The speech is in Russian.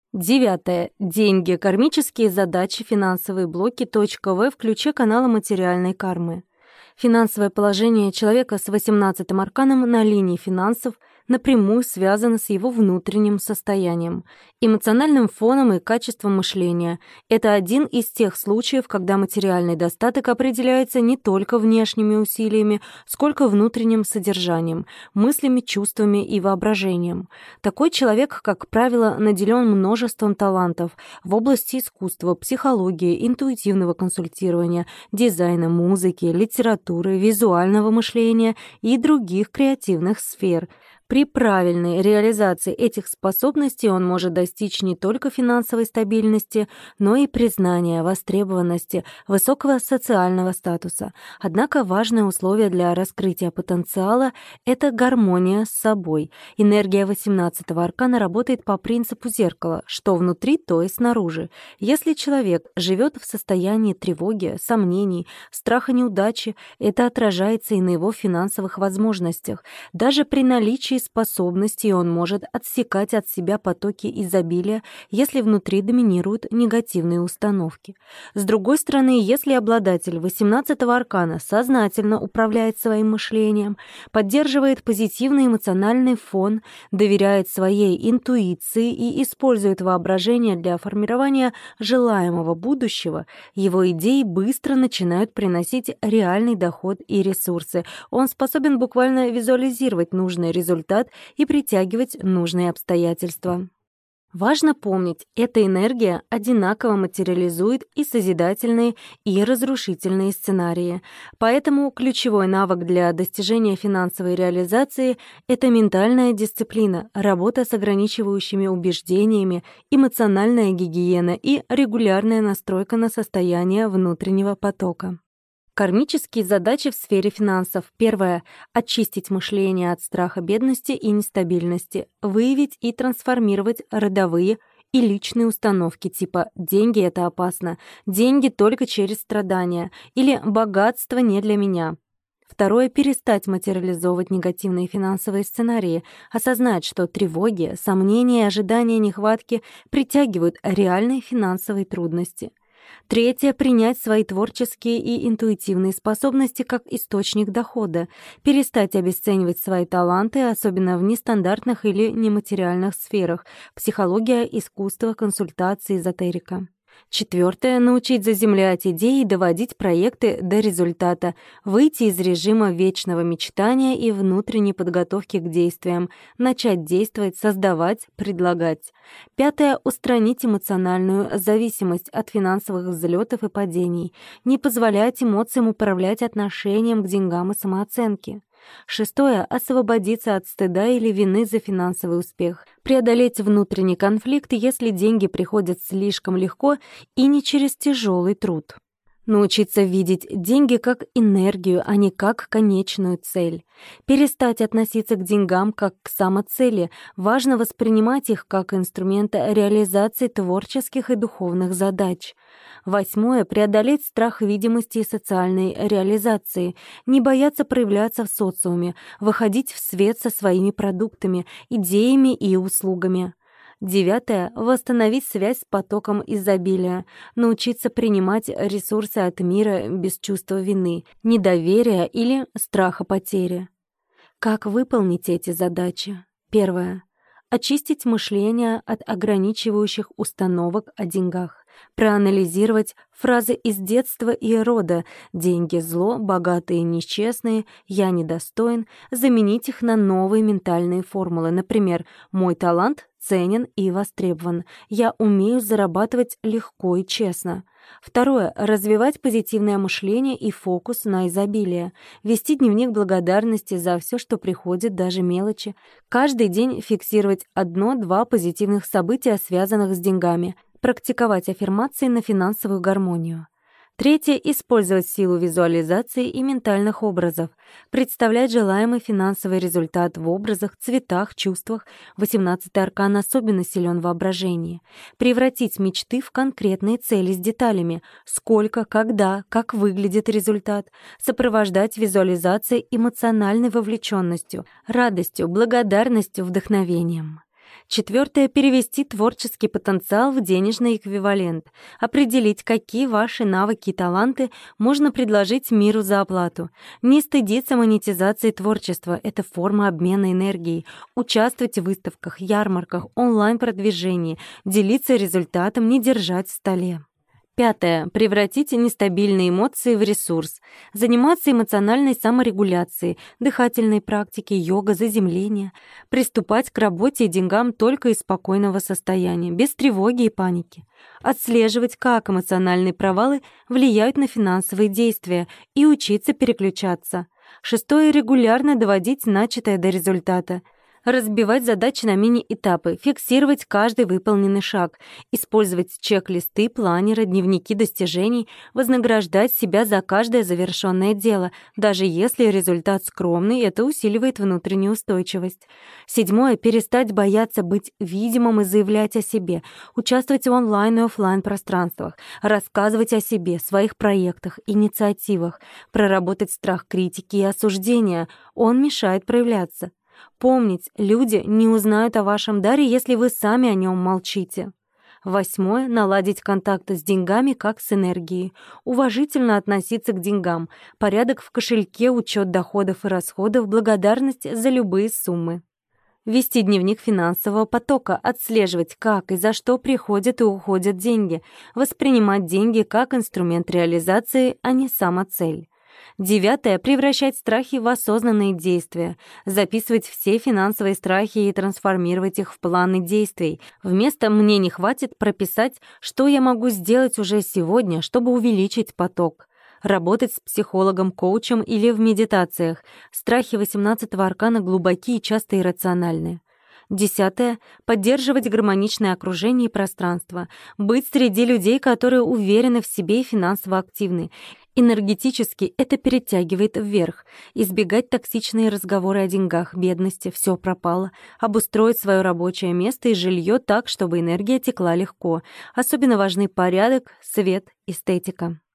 Девятое. Деньги, кармические задачи, финансовые блоки. Точка В в ключе канала материальной кармы. Финансовое положение человека с 18-м арканом на линии финансов напрямую связано с его внутренним состоянием, эмоциональным фоном и качеством мышления. Это один из тех случаев, когда материальный достаток определяется не только внешними усилиями, сколько внутренним содержанием, мыслями, чувствами и воображением. Такой человек, как правило, наделен множеством талантов в области искусства, психологии, интуитивного консультирования, дизайна, музыки, литературы, визуального мышления и других креативных сфер. При правильной реализации этих способностей он может достичь не только финансовой стабильности, но и признания, востребованности, высокого социального статуса. Однако важное условие для раскрытия потенциала — это гармония с собой. Энергия 18-го аркана работает по принципу зеркала: что внутри, то и снаружи. Если человек живет в состоянии тревоги, сомнений, страха неудачи, это отражается и на его финансовых возможностях. Даже при наличии способностей он может отсекать от себя потоки изобилия, если внутри доминируют негативные установки. С другой стороны, если обладатель 18-го аркана сознательно управляет своим мышлением, поддерживает позитивный эмоциональный фон, доверяет своей интуиции и использует воображение для формирования желаемого будущего, его идеи быстро начинают приносить реальный доход и ресурсы. Он способен буквально визуализировать нужный результат и притягивать нужные обстоятельства. Важно помнить, эта энергия одинаково материализует и созидательные, и разрушительные сценарии. Поэтому ключевой навык для достижения финансовой реализации — это ментальная дисциплина, работа с ограничивающими убеждениями, эмоциональная гигиена и регулярная настройка на состояние внутреннего потока. Кармические задачи в сфере финансов. Первое — очистить мышление от страха бедности и нестабильности, выявить и трансформировать родовые и личные установки типа «деньги — это опасно», «деньги только через страдания» или «богатство не для меня». Второе — перестать материализовывать негативные финансовые сценарии, осознать, что тревоги, сомнения и ожидания нехватки притягивают реальные финансовые трудности. Третье — принять свои творческие и интуитивные способности как источник дохода, перестать обесценивать свои таланты, особенно в нестандартных или нематериальных сферах — психология, искусство, консультации, эзотерика. Четвертое — научить заземлять идеи и доводить проекты до результата, выйти из режима вечного мечтания и внутренней подготовки к действиям, начать действовать, создавать, предлагать. Пятое — устранить эмоциональную зависимость от финансовых взлетов и падений, не позволять эмоциям управлять отношением к деньгам и самооценке. Шестое — освободиться от стыда или вины за финансовый успех, преодолеть внутренний конфликт, если деньги приходят слишком легко и не через тяжелый труд. Научиться видеть деньги как энергию, а не как конечную цель. Перестать относиться к деньгам как к самоцели. Важно воспринимать их как инструмент реализации творческих и духовных задач. Восьмое — преодолеть страх видимости и социальной реализации. Не бояться проявляться в социуме, выходить в свет со своими продуктами, идеями и услугами. Девятое — восстановить связь с потоком изобилия, научиться принимать ресурсы от мира без чувства вины, недоверия или страха потери. Как выполнить эти задачи? Первое. Очистить мышление от ограничивающих установок о деньгах. Проанализировать фразы из детства и рода: «деньги — зло», «богатые — нечестные», «я недостоин», заменить их на новые ментальные формулы, например, «мой талант ценен и востребован», «я умею зарабатывать легко и честно». Второе — развивать позитивное мышление и фокус на изобилие. Вести дневник благодарности за все, что приходит, даже мелочи. Каждый день фиксировать 1-2 позитивных события, связанных с деньгами. Практиковать аффирмации на финансовую гармонию. Третье — использовать силу визуализации и ментальных образов. Представлять желаемый финансовый результат в образах, цветах, чувствах. 18-й аркан особенно силен в воображении. Превратить мечты в конкретные цели с деталями. Сколько, когда, как выглядит результат. Сопровождать визуализацией эмоциональной вовлеченностью, радостью, благодарностью, вдохновением. Четвертое — перевести творческий потенциал в денежный эквивалент. Определить, какие ваши навыки и таланты можно предложить миру за оплату. Не стыдиться монетизации творчества — это форма обмена энергией. Участвовать в выставках, ярмарках, онлайн-продвижении, делиться результатом, не держать в столе. Пятое. Превратите нестабильные эмоции в ресурс. Заниматься эмоциональной саморегуляцией, дыхательной практикой, йога, заземление. Приступать к работе и деньгам только из спокойного состояния, без тревоги и паники. Отслеживать, как эмоциональные провалы влияют на финансовые действия, и учиться переключаться. Шестое. Регулярно доводить начатое до результата. Разбивать задачи на мини-этапы, фиксировать каждый выполненный шаг, использовать чек-листы, планеры, дневники достижений, вознаграждать себя за каждое завершенное дело. Даже если результат скромный, это усиливает внутреннюю устойчивость. Седьмое. Перестать бояться быть видимым и заявлять о себе, участвовать в онлайн и офлайн пространствах, рассказывать о себе, своих проектах, инициативах, проработать страх критики и осуждения. Он мешает проявляться. Помнить, люди не узнают о вашем даре, если вы сами о нем молчите. Восьмое. Наладить контакт с деньгами, как с энергией. Уважительно относиться к деньгам. Порядок в кошельке, учет доходов и расходов, благодарность за любые суммы. Вести дневник финансового потока, отслеживать, как и за что приходят и уходят деньги. Воспринимать деньги как инструмент реализации, а не самоцель. Девятое. Превращать страхи в осознанные действия. Записывать все финансовые страхи и трансформировать их в планы действий. Вместо «мне не хватит» прописать, что я могу сделать уже сегодня, чтобы увеличить поток. Работать с психологом, коучем или в медитациях. Страхи 18-го аркана глубокие и часто иррациональные. Десятое. Поддерживать гармоничное окружение и пространство. Быть среди людей, которые уверены в себе и финансово активны. Энергетически это перетягивает вверх. Избегать токсичные разговоры о деньгах, бедности, все пропало. Обустроить свое рабочее место и жилье так, чтобы энергия текла легко. Особенно важны порядок, свет, эстетика.